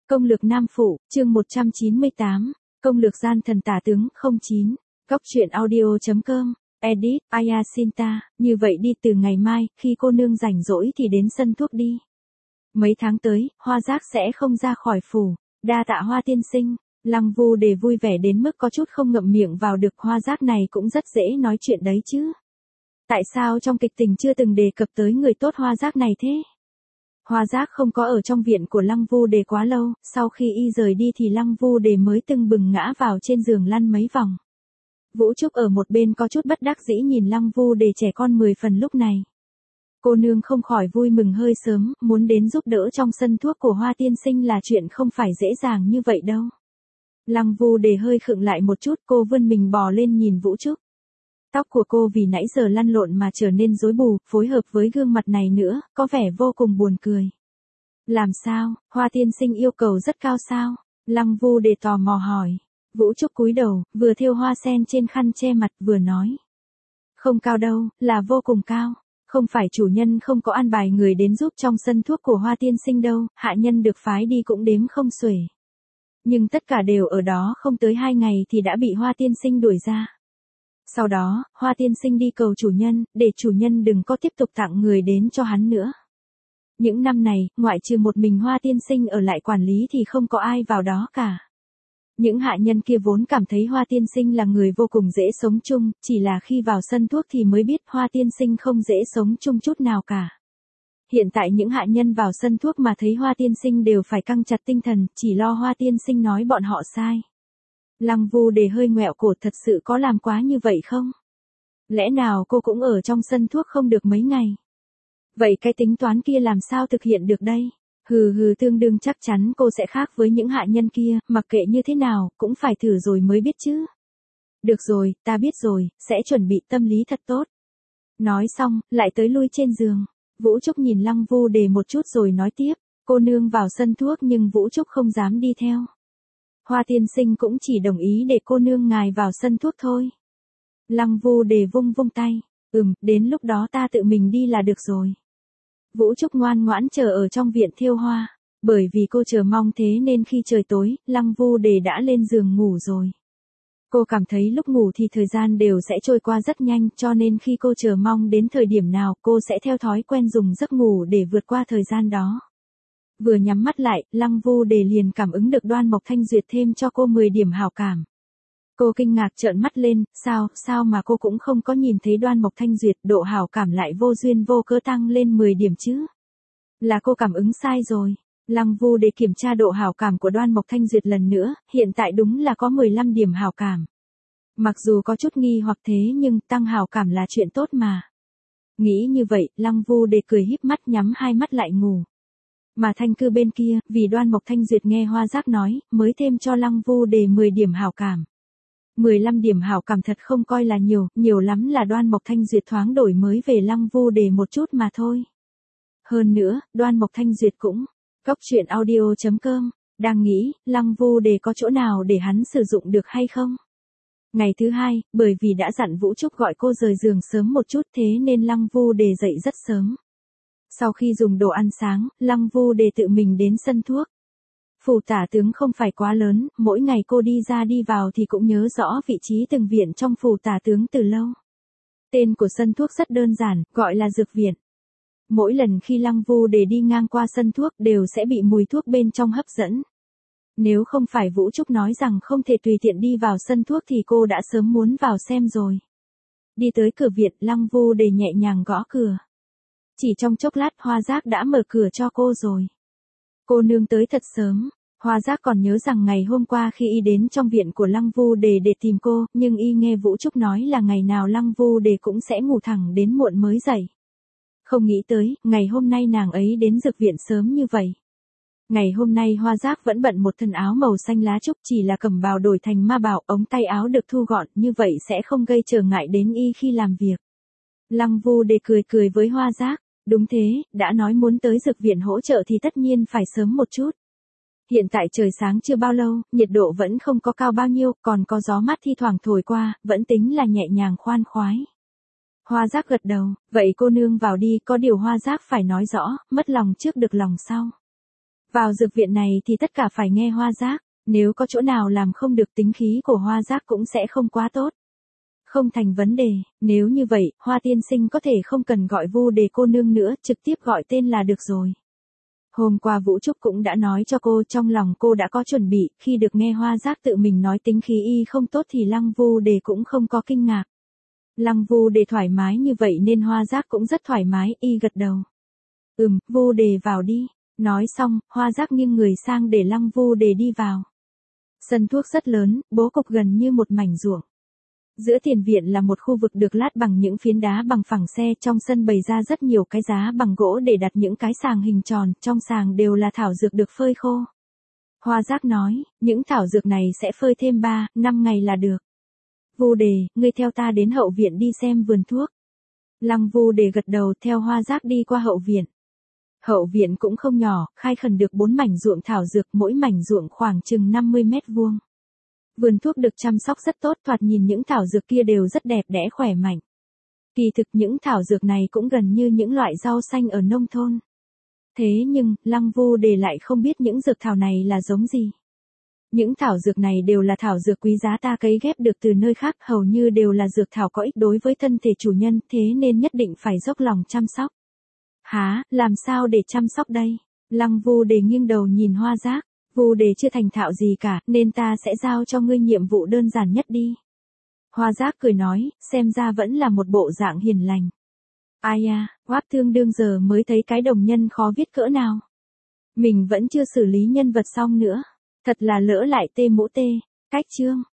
Công lược Nam Phụ, chương 198, Công lược gian thần tả tướng 09, Góc truyện audio.com, edit, Ayasinta, như vậy đi từ ngày mai, khi cô nương rảnh rỗi thì đến sân thuốc đi. Mấy tháng tới, Hoa Giác sẽ không ra khỏi phủ, đa tạ Hoa tiên sinh. Lăng Vu Đề vui vẻ đến mức có chút không ngậm miệng vào được. Hoa Giác này cũng rất dễ nói chuyện đấy chứ. Tại sao trong kịch tình chưa từng đề cập tới người tốt Hoa Giác này thế? Hoa Giác không có ở trong viện của Lăng Vu Đề quá lâu, sau khi y rời đi thì Lăng Vu Đề mới tưng bừng ngã vào trên giường lăn mấy vòng. Vũ Trúc ở một bên có chút bất đắc dĩ nhìn Lăng Vu Đề trẻ con 10 phần lúc này. Cô nương không khỏi vui mừng hơi sớm, muốn đến giúp đỡ trong sân thuốc của Hoa tiên sinh là chuyện không phải dễ dàng như vậy đâu. Lăng Vu Đề hơi khựng lại một chút, cô vươn mình bò lên nhìn Vũ Trúc. Tóc của cô vì nãy giờ lăn lộn mà trở nên rối bù, phối hợp với gương mặt này nữa, có vẻ vô cùng buồn cười. Làm sao, Hoa tiên sinh yêu cầu rất cao sao? Lăng Vu Đề tò mò hỏi. Vũ Trúc cúi đầu, vừa thêu hoa sen trên khăn che mặt vừa nói. Không cao đâu, là vô cùng cao. Không phải chủ nhân không có an bài người đến giúp trong sân thuốc của Hoa tiên sinh đâu, hạ nhân được phái đi cũng đếm không xuể. Nhưng tất cả đều ở đó không tới 2 ngày thì đã bị Hoa tiên sinh đuổi ra. Sau đó, Hoa tiên sinh đi cầu chủ nhân, để chủ nhân đừng có tiếp tục tặng người đến cho hắn nữa. Những năm này, ngoại trừ một mình Hoa tiên sinh ở lại quản lý thì không có ai vào đó cả. Những hạ nhân kia vốn cảm thấy Hoa tiên sinh là người vô cùng dễ sống chung, chỉ là khi vào sân thuốc thì mới biết Hoa tiên sinh không dễ sống chung chút nào cả. Hiện tại những hạ nhân vào sân thuốc mà thấy Hoa tiên sinh đều phải căng chặt tinh thần, chỉ lo Hoa tiên sinh nói bọn họ sai. Lăng Vu Đề hơi ngoẹo cổ, thật sự có làm quá như vậy không? Lẽ nào cô cũng ở trong sân thuốc không được mấy ngày? Vậy cái tính toán kia làm sao thực hiện được đây? Hừ, tương đương chắc chắn cô sẽ khác với những hạ nhân kia, mặc kệ như thế nào, cũng phải thử rồi mới biết chứ. Được rồi, ta biết rồi, sẽ chuẩn bị tâm lý thật tốt. Nói xong, lại tới lui trên giường. Vũ Trúc nhìn Lăng Vu Đề một chút rồi nói tiếp, cô nương vào sân thuốc nhưng Vũ Trúc không dám đi theo. Hoa tiên sinh cũng chỉ đồng ý để cô nương ngài vào sân thuốc thôi. Lăng Vu Đề vung tay, đến lúc đó ta tự mình đi là được rồi. Vũ Trúc ngoan ngoãn chờ ở trong viện thêu hoa, bởi vì cô chờ mong thế nên khi trời tối, Lăng Vu Đề đã lên giường ngủ rồi. Cô cảm thấy lúc ngủ thì thời gian đều sẽ trôi qua rất nhanh, cho nên khi cô chờ mong đến thời điểm nào cô sẽ theo thói quen dùng giấc ngủ để vượt qua thời gian đó. Vừa nhắm mắt lại, Lăng Vu Đề liền cảm ứng được Đoan Mộc Thanh Duyệt thêm cho cô 10 điểm hảo cảm. Cô kinh ngạc trợn mắt lên, sao mà cô cũng không có nhìn thấy Đoan Mộc Thanh Duyệt, độ hảo cảm lại vô duyên vô cớ tăng lên 10 điểm chứ? Là cô cảm ứng sai rồi. Lăng Vu Đề kiểm tra độ hảo cảm của Đoan Mộc Thanh Duyệt lần nữa, hiện tại đúng là có 15 điểm hảo cảm. Mặc dù có chút nghi hoặc thế nhưng tăng hảo cảm là chuyện tốt mà. Nghĩ như vậy, Lăng Vu Đề cười híp mắt nhắm hai mắt lại ngủ. Mà Thanh Cư bên kia, vì Đoan Mộc Thanh Duyệt nghe Hoa Giác nói, mới thêm cho Lăng Vu Đề 10 điểm hảo cảm. 15 điểm hảo cảm thật không coi là nhiều lắm là Đoan Mộc Thanh Duyệt thoáng đổi mới về Lăng Vu Đề một chút mà thôi. Hơn nữa, Đoan Mộc Thanh Duyệt cũng, Góc truyện audio.com, đang nghĩ, Lăng Vu Đề có chỗ nào để hắn sử dụng được hay không? Ngày thứ hai, bởi vì đã dặn Vũ Trúc gọi cô rời giường sớm một chút thế nên Lăng Vu Đề dậy rất sớm. Sau khi dùng đồ ăn sáng, Lăng Vu Đề tự mình đến sân thuốc. Phủ tả tướng không phải quá lớn, mỗi ngày cô đi ra đi vào thì cũng nhớ rõ vị trí từng viện trong phủ tả tướng từ lâu. Tên của sân thuốc rất đơn giản, gọi là dược viện. Mỗi lần khi Lăng Vu Đề đi ngang qua sân thuốc đều sẽ bị mùi thuốc bên trong hấp dẫn. Nếu không phải Vũ Trúc nói rằng không thể tùy tiện đi vào sân thuốc thì cô đã sớm muốn vào xem rồi. Đi tới cửa viện, Lăng Vu Đề nhẹ nhàng gõ cửa. Chỉ trong chốc lát Hoa Giác đã mở cửa cho cô rồi. Cô nương tới thật sớm. Hoa Giác còn nhớ rằng ngày hôm qua khi y đến trong viện của Lăng Vu Đề để tìm cô, nhưng y nghe Vũ Trúc nói là ngày nào Lăng Vu Đề cũng sẽ ngủ thẳng đến muộn mới dậy. Không nghĩ tới, ngày hôm nay nàng ấy đến dược viện sớm như vậy. Ngày hôm nay Hoa Giác vẫn bận một thân áo màu xanh lá trúc, chỉ là cẩm bào đổi thành ma bào, ống tay áo được thu gọn, như vậy sẽ không gây trở ngại đến y khi làm việc. Lăng Vu Đề cười với Hoa Giác, đúng thế, đã nói muốn tới dược viện hỗ trợ thì tất nhiên phải sớm một chút. Hiện tại trời sáng chưa bao lâu, nhiệt độ vẫn không có cao bao nhiêu, còn có gió mát thi thoảng thổi qua, vẫn tính là nhẹ nhàng khoan khoái. Hoa Giác gật đầu, vậy cô nương vào đi, có điều Hoa Giác phải nói rõ, mất lòng trước được lòng sau. Vào dược viện này thì tất cả phải nghe Hoa Giác, nếu có chỗ nào làm không được tính khí của Hoa Giác cũng sẽ không quá tốt. Không thành vấn đề, nếu như vậy, Hoa tiên sinh có thể không cần gọi Vu Đề cô nương nữa, trực tiếp gọi tên là được rồi. Hôm qua Vũ Trúc cũng đã nói cho cô, trong lòng cô đã có chuẩn bị, khi được nghe Hoa Giác tự mình nói tính khí y không tốt thì Lăng Vu Đề cũng không có kinh ngạc. Lăng Vu Đề thoải mái như vậy nên Hoa Giác cũng rất thoải mái, y gật đầu. Vu Đề vào đi. Nói xong, Hoa Giác nghiêng người sang để Lăng Vu Đề đi vào. Sân thuốc rất lớn, bố cục gần như một mảnh ruộng. Giữa tiền viện là một khu vực được lát bằng những phiến đá bằng phẳng xe, trong sân bày ra rất nhiều cái giá bằng gỗ để đặt những cái sàng hình tròn, trong sàng đều là thảo dược được phơi khô. Hoa Giác nói, những thảo dược này sẽ phơi thêm 3-5 ngày là được. Vu Đề, ngươi theo ta đến hậu viện đi xem vườn thuốc. Lăng Vu Đề gật đầu theo Hoa Giác đi qua hậu viện. Hậu viện cũng không nhỏ, khai khẩn được 4 mảnh ruộng thảo dược, mỗi mảnh ruộng khoảng chừng 50 mét vuông. Vườn thuốc được chăm sóc rất tốt, thoạt nhìn những thảo dược kia đều rất đẹp đẽ khỏe mạnh. Kỳ thực những thảo dược này cũng gần như những loại rau xanh ở nông thôn. Thế nhưng, Lăng Vu Đề lại không biết những dược thảo này là giống gì. Những thảo dược này đều là thảo dược quý giá ta cấy ghép được từ nơi khác, hầu như đều là dược thảo có ích đối với thân thể chủ nhân, thế nên nhất định phải dốc lòng chăm sóc. Hả, làm sao để chăm sóc đây? Lăng Vu Đề nghiêng đầu nhìn Hoa Giác. Vu Đề chưa thành thạo gì cả, nên ta sẽ giao cho ngươi nhiệm vụ đơn giản nhất đi. Hoa Giác cười nói, xem ra vẫn là một bộ dạng hiền lành. Ai à, Hoáp Thương đương giờ mới thấy cái đồng nhân khó viết cỡ nào. Mình vẫn chưa xử lý nhân vật xong nữa. Thật là lỡ lại tê mũ tê. Cách chương.